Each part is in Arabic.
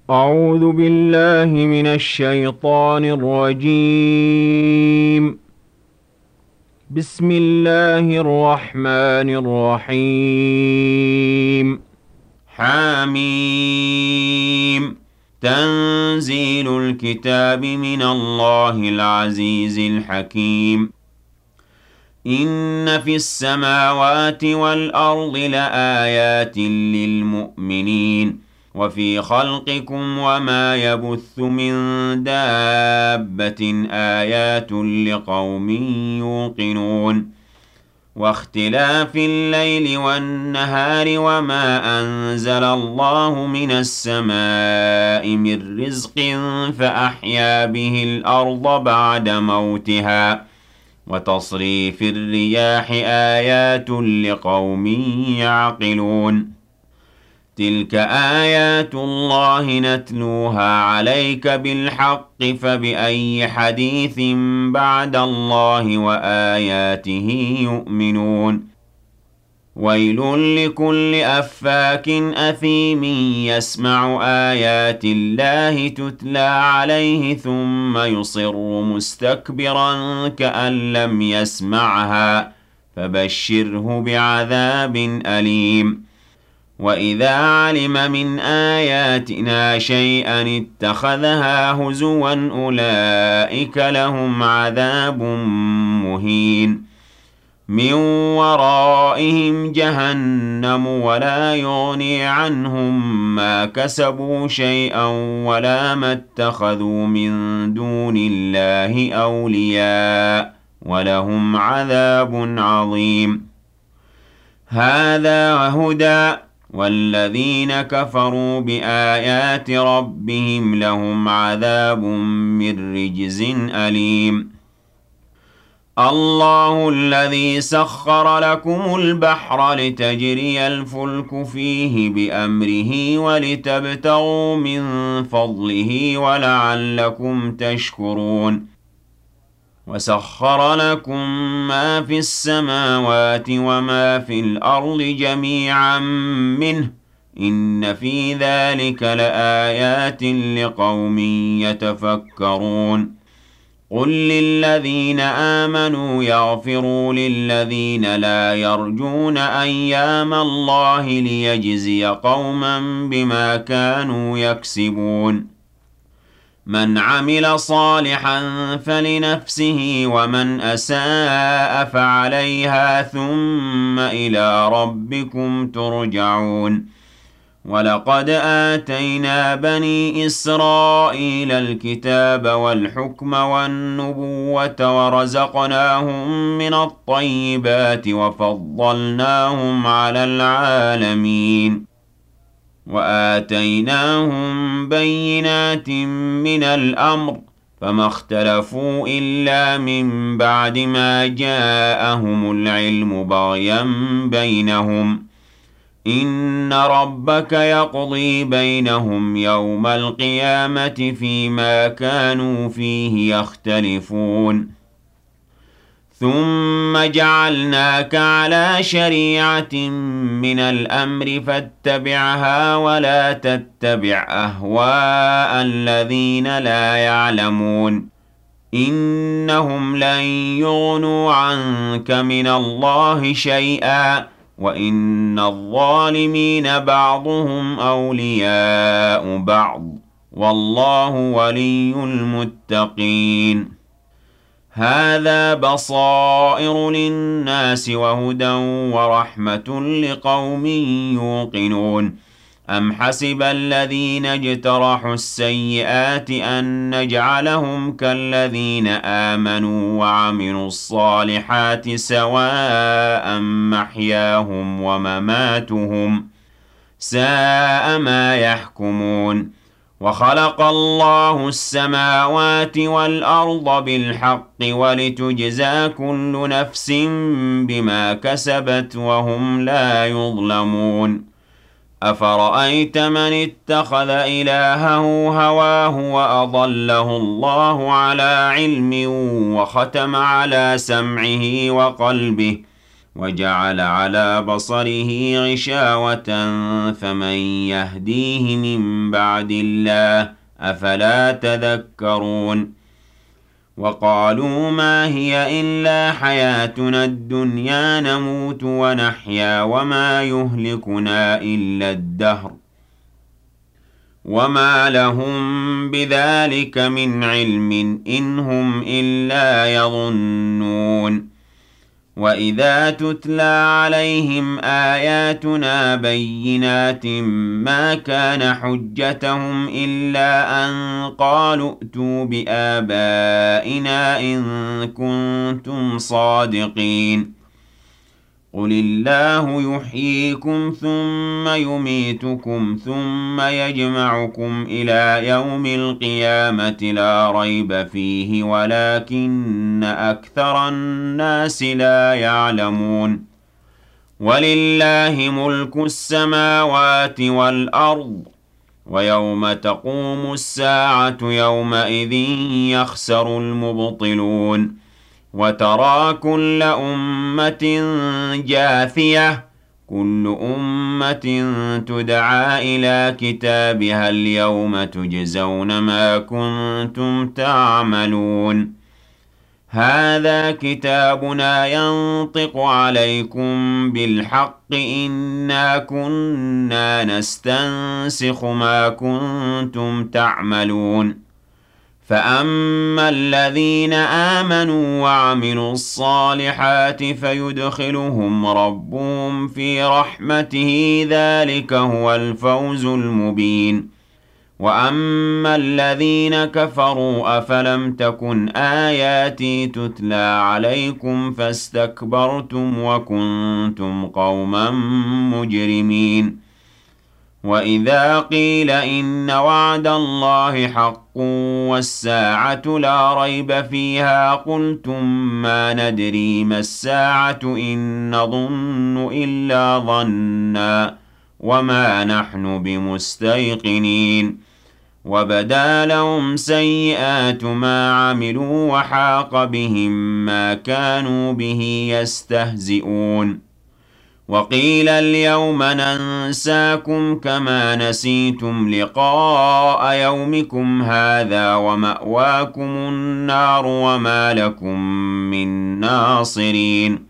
أعوذ بالله من الشيطان الرجيم. بسم الله الرحمن الرحيم. حميم. تنزيل الكتاب من الله العزيز الحكيم. إن في السماوات والأرض لآيات للمؤمنين وفي خلقكم وما يبث من دابة آيات لقوم يوقنون واختلاف الليل والنهار وما أنزل الله من السماء من رزق فأحيا به الأرض بعد موتها وتصريف الرياح آيات لقوم يعقلون تلك آيات الله نتلوها عليك بالحق فبأي حديث بعد الله وآياته يؤمنون ويل لكل أفاك أثيم يسمع آيات الله تتلى عليه ثم يصر مستكبرا كأن لم يسمعها فبشره بعذاب أليم وإذا علم من آياتنا شيئا اتخذها هزوا أولئك لهم عذاب مهين من ورائهم جهنم ولا يغني عنهم ما كسبوا شيئا ولا ما اتخذوا من دون الله أولياء ولهم عذاب عظيم هذا هدى والذين كفروا بآيات ربهم لهم عذاب من رجز أليم الله الذي سخر لكم البحر لتجري الفلك فيه بأمره ولتبتغوا من فضله ولعلكم تشكرون وسخر لكم ما في السماوات وما في الأرض جميعا منه إن في ذلك لآيات لقوم يتفكرون قل للذين آمنوا يغفروا للذين لا يرجون أيام الله ليجزي قوما بما كانوا يكسبون من عمل صالحا فلنفسه ومن أساء فعليها ثم إلى ربكم ترجعون ولقد آتينا بني إسرائيل الكتاب والحكم والنبوة ورزقناهم من الطيبات وفضلناهم على العالمين وآتيناهم بينات من الأمر فما اختلفوا إلا من بعد ما جاءهم العلم بغيا بينهم إن ربك يقضي بينهم يوم القيامة فيما كانوا فيه يختلفون ثم جعلناك على شريعة من الأمر فاتبعها ولا تتبع أهواء الذين لا يعلمون إنهم لن يغنوا عنك من الله شيئا وإن الظالمين بعضهم أولياء بعض والله ولي المتقين هذا بصائر للناس وهدى ورحمة لقوم يوقنون أم حسب الذين اجترحوا السيئات أن نجعلهم كالذين آمنوا وعملوا الصالحات سواء محياهم ومماتهم ساء ما يحكمون وخلق الله السماوات والأرض بالحق ولتجزى كل نفس بما كسبت وهم لا يظلمون أفرأيت من اتخذ إلهه هواه وأضله الله على علم وختم على سمعه وقلبه وجعل على بصره غشاوة فمن يهديه من بعد الله أفلا تذكرون وقالوا ما هي إلا حياتنا الدنيا نموت ونحيا وما يهلكنا إلا الدهر وما لهم بذلك من علم إن هم إلا يظنون وإذا تتلى عليهم آياتنا بينات ما كان حجتهم إلا أن قالوا ائتوا بآبائنا إن كنتم صادقين قل الله يحييكم ثم يميتكم ثم يجمعكم إلى يوم القيامة لا ريب فيه ولكن أكثر الناس لا يعلمون ولله ملك السماوات والأرض ويوم تقوم الساعة يومئذ يخسر المبطلون وترى كل أمة جاثية كل أمة تدعى إلى كتابها اليوم تجزون ما كنتم تعملون هذا كتابنا ينطق عليكم بالحق إنا كنا نستنسخ ما كنتم تعملون فأما الذين آمنوا وعملوا الصالحات فيدخلهم ربهم في رحمته ذلك هو الفوز المبين وأما الذين كفروا أفلم تكن آياتي تتلى عليكم فاستكبرتم وكنتم قوما مجرمين وإذا قيل إن وعد الله حق والساعة لا ريب فيها قلتم ما ندري ما الساعة إن نظن إلا ظنا وما نحن بمستيقنين وبدا لهم سيئات ما عملوا وحاق بهم ما كانوا به يستهزئون وقيل اليوم ننساكم كما نسيتم لقاء يومكم هذا ومأواكم النار وما لكم من ناصرين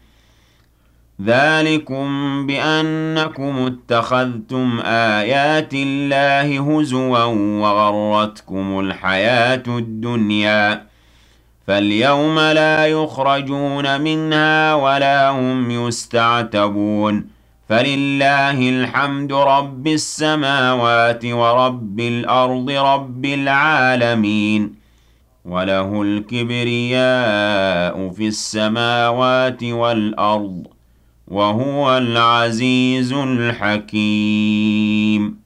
ذلكم بأنكم اتخذتم آيات الله هزوا وغرتكم الحياة الدنيا فاليوم لا يخرجون منها ولا هم يستعتبون فلله الحمد رب السماوات ورب الأرض رب العالمين وله الكبرياء في السماوات والأرض وهو العزيز الحكيم